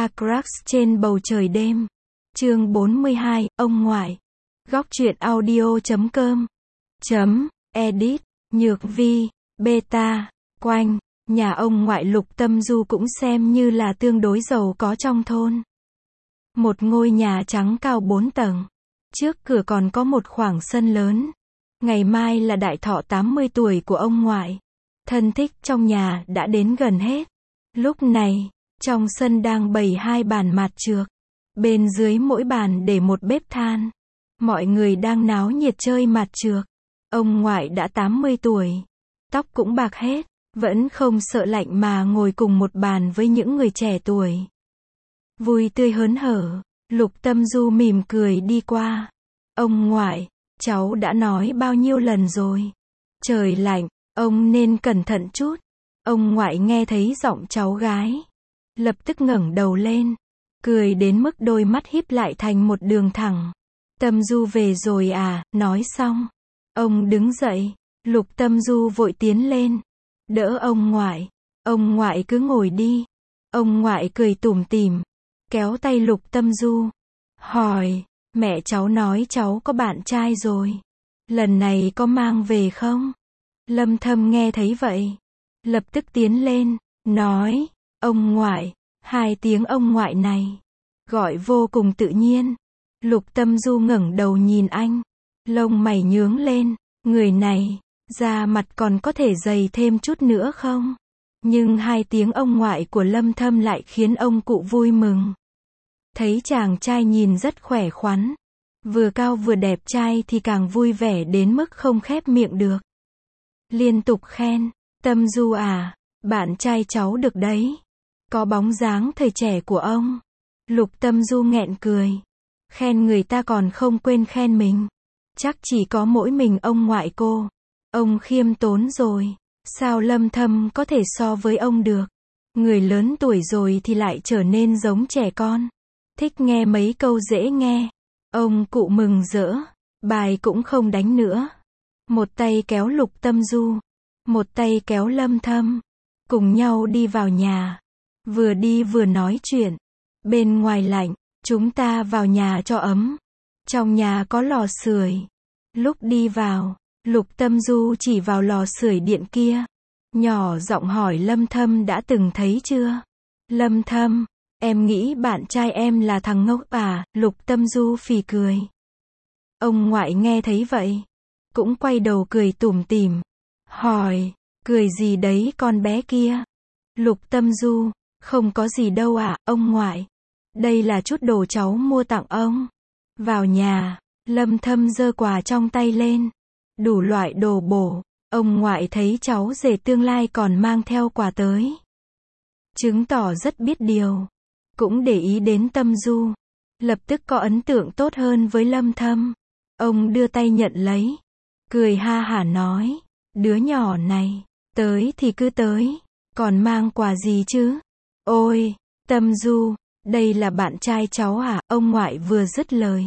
Crash trên bầu trời đêm. Chương 42, ông ngoại. Góc truyện audio.com. Edit. Nhược Vi. Beta. Quanh. Nhà ông ngoại Lục Tâm Du cũng xem như là tương đối giàu có trong thôn. Một ngôi nhà trắng cao 4 tầng. Trước cửa còn có một khoảng sân lớn. Ngày mai là đại thọ 80 tuổi của ông ngoại. Thân thích trong nhà đã đến gần hết. Lúc này, trong sân đang bày 2 bàn mạt chược. Bên dưới mỗi bàn để một bếp than. Mọi người đang náo nhiệt chơi mạt chược. Ông ngoại đã 80 tuổi. Tóc cũng bạc hết. Vẫn không sợ lạnh mà ngồi cùng một bàn với những người trẻ tuổi. Vui tươi hớn hở. Lục Tâm Du mỉm cười đi qua. Ông ngoại, cháu đã nói bao nhiêu lần rồi. Trời lạnh, ông nên cẩn thận chút. Ông ngoại nghe thấy giọng cháu gái. Lập tức ngẩng đầu lên. Cười đến mức đôi mắt híp lại thành một đường thẳng. Tâm Du về rồi à, nói xong. Ông đứng dậy. Lục Tâm Du vội tiến lên. Đỡ ông ngoại. Ông ngoại cứ ngồi đi. Ông ngoại cười tủm tỉm. Kéo tay Lục Tâm Du. Hỏi, mẹ cháu nói cháu có bạn trai rồi. Lần này có mang về không? Lâm Thâm nghe thấy vậy. Lập tức tiến lên, nói, ông ngoại. 2 tiếng ông ngoại này. Gọi vô cùng tự nhiên. Lục Tâm Du ngẩng đầu nhìn anh. Lông mày nhướng lên. Người này, da mặt còn có thể dày thêm chút nữa không? Nhưng 2 tiếng ông ngoại của Lâm Thâm lại khiến ông cụ vui mừng. Thấy chàng trai nhìn rất khỏe khoắn. Vừa cao vừa đẹp trai thì càng vui vẻ đến mức không khép miệng được. Liên tục khen. Tâm Du à, bạn trai cháu được đấy. Có bóng dáng thời trẻ của ông. Lục Tâm Du nghẹn cười. Khen người ta còn không quên khen mình. Chắc chỉ có mỗi mình ông ngoại cô. Ông khiêm tốn rồi. Sao Lâm Thâm có thể so với ông được? Người lớn tuổi rồi thì lại trở nên giống trẻ con. Thích nghe mấy câu dễ nghe. Ông cụ mừng rỡ. Bài cũng không đánh nữa. Một tay kéo Lục Tâm Du. Một tay kéo Lâm Thâm. Cùng nhau đi vào nhà. Vừa đi vừa nói chuyện. Bên ngoài lạnh. Chúng ta vào nhà cho ấm. Trong nhà có lò sưởi. Lúc đi vào, Lục Tâm Du chỉ vào lò sưởi điện kia. Nhỏ giọng hỏi Lâm Thâm đã từng thấy chưa? Lâm Thâm, em nghĩ bạn trai em là thằng ngốc à? Lục Tâm Du phì cười. Ông ngoại nghe thấy vậy. Cũng quay đầu cười tủm tỉm. Hỏi, cười gì đấy con bé kia? Lục Tâm Du, không có gì đâu ạ, ông ngoại. Đây là chút đồ cháu mua tặng ông. Vào nhà, Lâm Thâm giơ quà trong tay lên. Đủ loại đồ bổ. Ông ngoại thấy cháu rể tương lai còn mang theo quà tới. Chứng tỏ rất biết điều. Cũng để ý đến Tâm Du. Lập tức có ấn tượng tốt hơn với Lâm Thâm. Ông đưa tay nhận lấy. Cười ha hả nói. Đứa nhỏ này, tới thì cứ tới. Còn mang quà gì chứ? Ôi, Tâm Du, đây là bạn trai cháu à? Ông ngoại vừa dứt lời.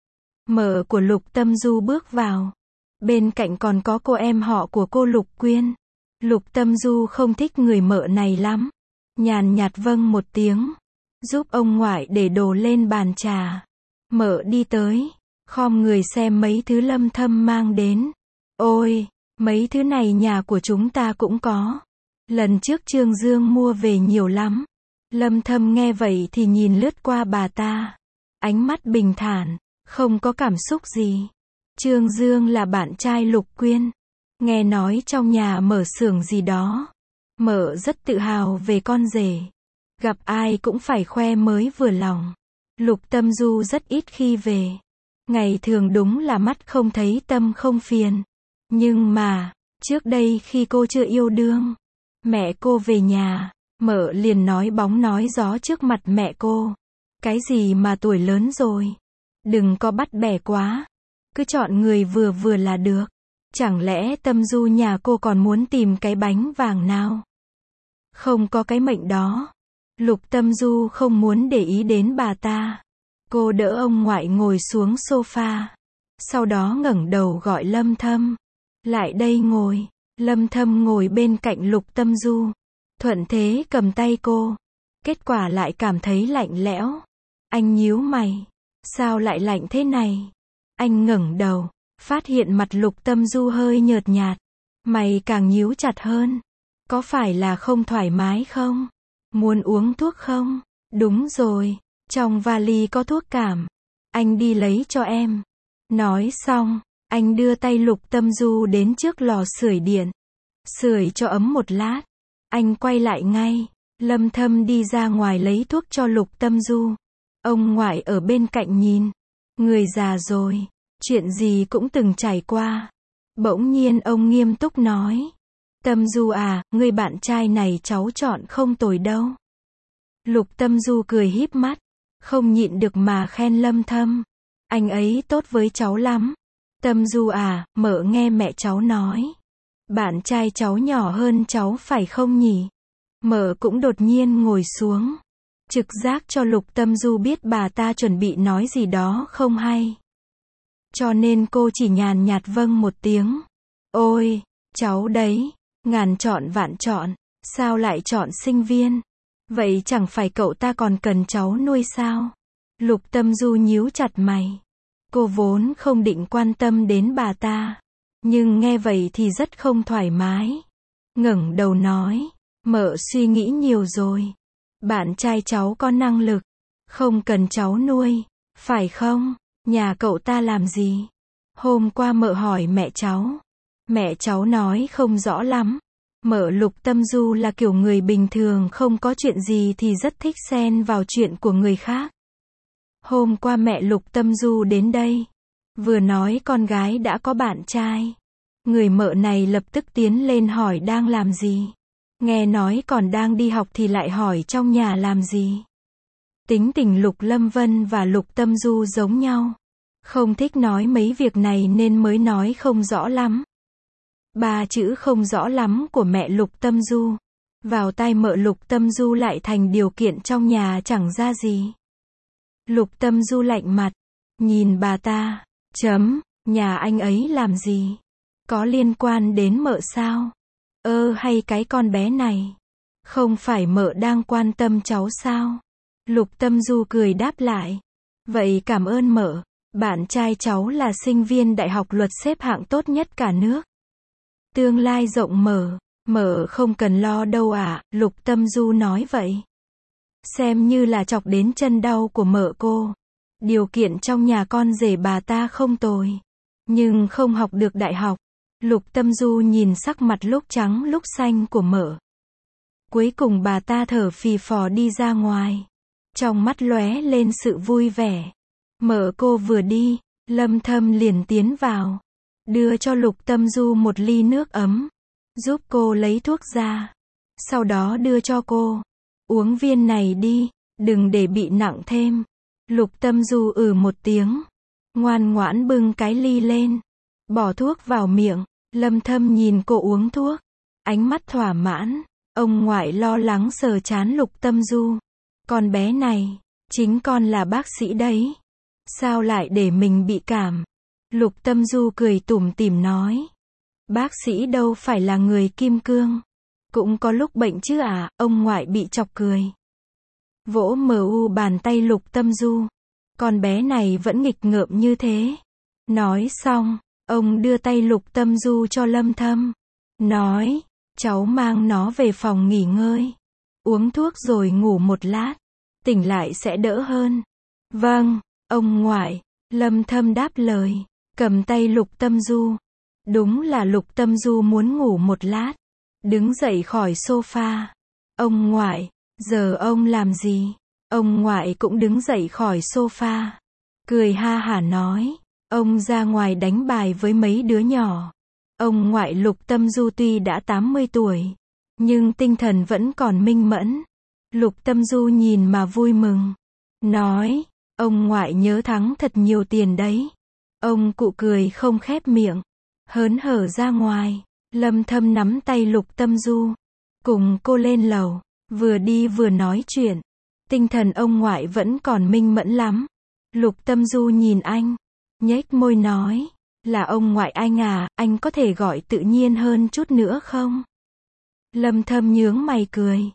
Mợ của Lục Tâm Du bước vào. Bên cạnh còn có cô em họ của cô Lục Quyên. Lục Tâm Du không thích người mợ này lắm. Nhàn nhạt vâng một tiếng. Giúp ông ngoại để đồ lên bàn trà. Mợ đi tới. Khom người xem mấy thứ Lâm Thâm mang đến. Ôi, mấy thứ này nhà của chúng ta cũng có. Lần trước Trương Dương mua về nhiều lắm. Lâm Thâm nghe vậy thì nhìn lướt qua bà ta. Ánh mắt bình thản. Không có cảm xúc gì. Trương Dương là bạn trai Lục Quyên. Nghe nói trong nhà mở xưởng gì đó. Mợ rất tự hào về con rể. Gặp ai cũng phải khoe mới vừa lòng. Lục Tâm Du rất ít khi về. Ngày thường đúng là mắt không thấy tâm không phiền. Nhưng mà, trước đây khi cô chưa yêu đương, mẹ cô về nhà, mợ liền nói bóng nói gió trước mặt mẹ cô. Cái gì mà tuổi lớn rồi. Đừng có bắt bẻ quá. Cứ chọn người vừa vừa là được. Chẳng lẽ Tâm Du nhà cô còn muốn tìm cái bánh vàng nào? Không có cái mệnh đó. Lục Tâm Du không muốn để ý đến bà ta. Cô đỡ ông ngoại ngồi xuống sofa. Sau đó ngẩng đầu gọi Lâm Thâm. Lại đây ngồi. Lâm Thâm ngồi bên cạnh Lục Tâm Du. Thuận thế cầm tay cô. Kết quả lại cảm thấy lạnh lẽo. Anh nhíu mày. Sao lại lạnh thế này? Anh ngẩng đầu, phát hiện mặt Lục Tâm Du hơi nhợt nhạt. Mày càng nhíu chặt hơn. Có phải là không thoải mái không? Muốn uống thuốc không? Đúng rồi, trong vali có thuốc cảm. Anh đi lấy cho em. Nói xong, anh đưa tay Lục Tâm Du đến trước lò sưởi điện. Sưởi cho ấm một lát. Anh quay lại ngay. Lâm Thâm đi ra ngoài lấy thuốc cho Lục Tâm Du. Ông ngoại ở bên cạnh nhìn. Người già rồi, chuyện gì cũng từng trải qua. Bỗng nhiên ông nghiêm túc nói. Tâm Du à, người bạn trai này cháu chọn không tồi đâu. Lục Tâm Du cười híp mắt, không nhịn được mà khen Lâm Thâm. Anh ấy tốt với cháu lắm. Tâm Du à, mợ nghe mẹ cháu nói. Bạn trai cháu nhỏ hơn cháu phải không nhỉ? Mợ cũng đột nhiên ngồi xuống. Trực giác cho Lục Tâm Du biết bà ta chuẩn bị nói gì đó không hay. Cho nên cô chỉ nhàn nhạt vâng một tiếng. Ôi, cháu đấy, ngàn chọn vạn chọn, sao lại chọn sinh viên? Vậy chẳng phải cậu ta còn cần cháu nuôi sao? Lục Tâm Du nhíu chặt mày. Cô vốn không định quan tâm đến bà ta. Nhưng nghe vậy thì rất không thoải mái. Ngẩng đầu nói, mợ suy nghĩ nhiều rồi. Bạn trai cháu có năng lực, không cần cháu nuôi, phải không? Nhà cậu ta làm gì? Hôm qua mợ hỏi mẹ cháu. Mẹ cháu nói không rõ lắm. Mợ Lục Tâm Du là kiểu người bình thường không có chuyện gì thì rất thích xen vào chuyện của người khác. Hôm qua mẹ Lục Tâm Du đến đây. Vừa nói con gái đã có bạn trai. Người mợ này lập tức tiến lên hỏi đang làm gì. Nghe nói còn đang đi học thì lại hỏi trong nhà làm gì. Tính tình Lục Lâm Vân và Lục Tâm Du giống nhau. Không thích nói mấy việc này nên mới nói không rõ lắm. Ba chữ không rõ lắm của mẹ Lục Tâm Du. Vào tai mợ Lục Tâm Du lại thành điều kiện trong nhà chẳng ra gì. Lục Tâm Du lạnh mặt. Nhìn bà ta. Nhà anh ấy làm gì? Có liên quan đến mợ sao? Hay cái con bé này? Không phải mợ đang quan tâm cháu sao? Lục Tâm Du cười đáp lại. Vậy cảm ơn mợ. Bạn trai cháu là sinh viên đại học luật xếp hạng tốt nhất cả nước. Tương lai rộng mở. Mợ không cần lo đâu ạ, Lục Tâm Du nói vậy. Xem như là chọc đến chân đau của mợ cô. Điều kiện trong nhà con rể bà ta không tồi. Nhưng không học được đại học. Lục Tâm Du nhìn sắc mặt lúc trắng lúc xanh của mợ. Cuối cùng bà ta thở phì phò đi ra ngoài. Trong mắt lóe lên sự vui vẻ. Mợ cô vừa đi, Lâm Thâm liền tiến vào. Đưa cho Lục Tâm Du một ly nước ấm. Giúp cô lấy thuốc ra. Sau đó đưa cho cô. Uống viên này đi, đừng để bị nặng thêm. Lục Tâm Du một tiếng. Ngoan ngoãn bưng cái ly lên. Bỏ thuốc vào miệng. Lâm Thâm nhìn cô uống thuốc. Ánh mắt thỏa mãn. Ông ngoại lo lắng sờ trán Lục Tâm Du. Con bé này, chính con là bác sĩ đấy. Sao lại để mình bị cảm? Lục Tâm Du cười tủm tỉm nói. Bác sĩ đâu phải là người kim cương. Cũng có lúc bệnh chứ à, ông ngoại bị chọc cười. Vỗ bàn tay Lục Tâm Du. Con bé này vẫn nghịch ngợm như thế. Nói xong, ông đưa tay Lục Tâm Du cho Lâm Thâm. Nói, cháu mang nó về phòng nghỉ ngơi. Uống thuốc rồi ngủ một lát. Tỉnh lại sẽ đỡ hơn. Vâng, ông ngoại. Lâm Thâm đáp lời. Cầm tay Lục Tâm Du. Đúng là Lục Tâm Du muốn ngủ một lát. Đứng dậy khỏi sofa. Ông ngoại, giờ ông làm gì? Ông ngoại cũng đứng dậy khỏi sofa. Cười ha hả nói. Ông ra ngoài đánh bài với mấy đứa nhỏ. Ông ngoại Lục Tâm Du tuy đã 80 tuổi. Nhưng tinh thần vẫn còn minh mẫn. Lục Tâm Du nhìn mà vui mừng. Nói, ông ngoại nhớ thắng thật nhiều tiền đấy. Ông cụ cười không khép miệng. Hớn hở ra ngoài. Lâm Thâm nắm tay Lục Tâm Du. Cùng cô lên lầu. Vừa đi vừa nói chuyện. Tinh thần ông ngoại vẫn còn minh mẫn lắm. Lục Tâm Du nhìn anh. Nhếch môi nói. Là ông ngoại anh à, anh có thể gọi tự nhiên hơn chút nữa không? Lâm Thâm nhướng mày cười.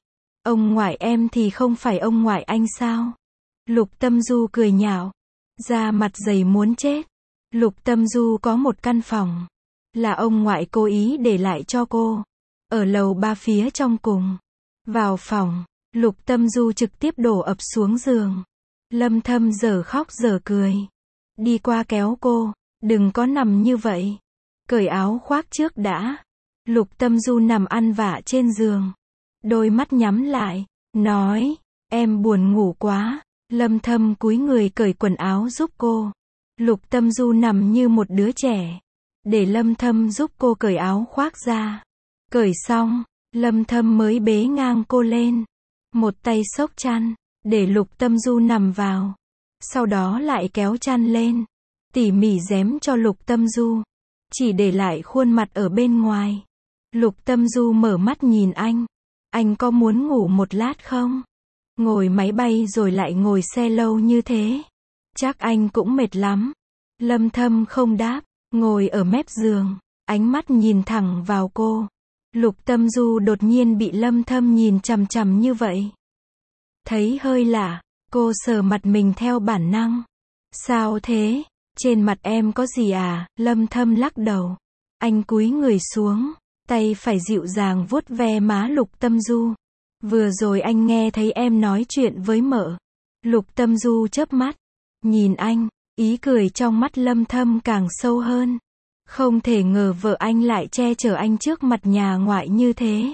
Ông ngoại em thì không phải ông ngoại anh sao? Lục Tâm Du cười nhạo, da mặt dày muốn chết. Lục Tâm Du có một căn phòng, là ông ngoại cố ý để lại cho cô, ở lầu 3 phía trong cùng. Vào phòng, Lục Tâm Du trực tiếp đổ ập xuống giường. Lâm Thâm dở khóc dở cười, đi qua kéo cô, đừng có nằm như vậy, cởi áo khoác trước đã. Lục Tâm Du nằm ăn vạ trên giường, đôi mắt nhắm lại, nói, em buồn ngủ quá. Lâm Thâm cúi người cởi quần áo giúp cô. Lục Tâm Du nằm như một đứa trẻ, để Lâm Thâm giúp cô cởi áo khoác ra. Cởi xong, Lâm Thâm mới bế ngang cô lên, một tay xốc chăn, để Lục Tâm Du nằm vào. Sau đó lại kéo chăn lên, tỉ mỉ rém cho Lục Tâm Du, chỉ để lại khuôn mặt ở bên ngoài. Lục Tâm Du mở mắt nhìn anh có muốn ngủ một lát không? Ngồi máy bay rồi lại ngồi xe lâu như thế, chắc anh cũng mệt lắm. Lâm Thâm không đáp, ngồi ở mép giường, ánh mắt nhìn thẳng vào cô. Lục Tâm Du đột nhiên bị Lâm Thâm nhìn chằm chằm như vậy, thấy hơi lạ, cô sờ mặt mình theo bản năng. Sao thế? Trên mặt em có gì à? Lâm Thâm lắc đầu. Anh cúi người xuống, tay phải dịu dàng vuốt ve má Lục Tâm Du. Vừa rồi anh nghe thấy em nói chuyện với mợ. Lục Tâm Du chớp mắt, nhìn anh, ý cười trong mắt Lâm Thâm càng sâu hơn. Không thể ngờ vợ anh lại che chở anh trước mặt nhà ngoại như thế.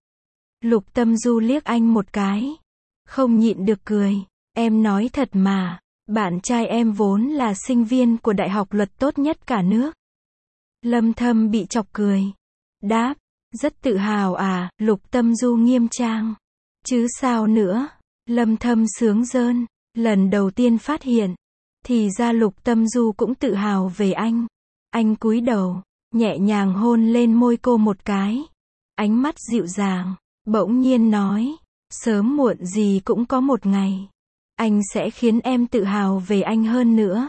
Lục Tâm Du liếc anh một cái, không nhịn được cười. Em nói thật mà, bạn trai em vốn là sinh viên của đại học luật tốt nhất cả nước. Lâm Thâm bị chọc cười, đáp, rất tự hào à? Lục Tâm Du nghiêm trang, chứ sao nữa. Lâm Thâm sướng rơn, lần đầu tiên phát hiện, thì ra Lục Tâm Du cũng tự hào về anh. Anh cúi đầu, nhẹ nhàng hôn lên môi cô một cái, ánh mắt dịu dàng, bỗng nhiên nói, sớm muộn gì cũng có một ngày, anh sẽ khiến em tự hào về anh hơn nữa.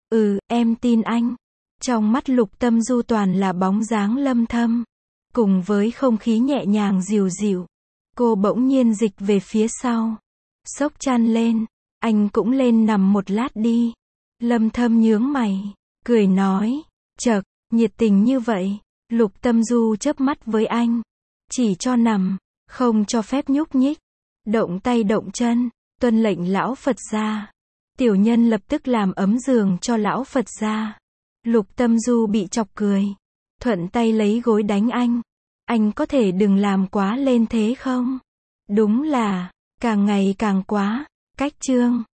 Em tin anh. Trong mắt Lục Tâm Du toàn là bóng dáng Lâm Thâm, cùng với không khí nhẹ nhàng dịu dịu. Cô bỗng nhiên dịch về phía sau, xốc chăn lên, anh cũng lên nằm một lát đi. Lâm Thâm nhướng mày, cười nói, chậc, nhiệt tình như vậy. Lục Tâm Du chớp mắt với anh, chỉ cho nằm, không cho phép nhúc nhích, động tay động chân, tuân lệnh lão Phật gia. Tiểu nhân lập tức làm ấm giường cho lão Phật gia. Lục Tâm Du bị chọc cười, thuận tay lấy gối đánh anh có thể đừng làm quá lên thế không? Đúng là, càng ngày càng quá. Cách chương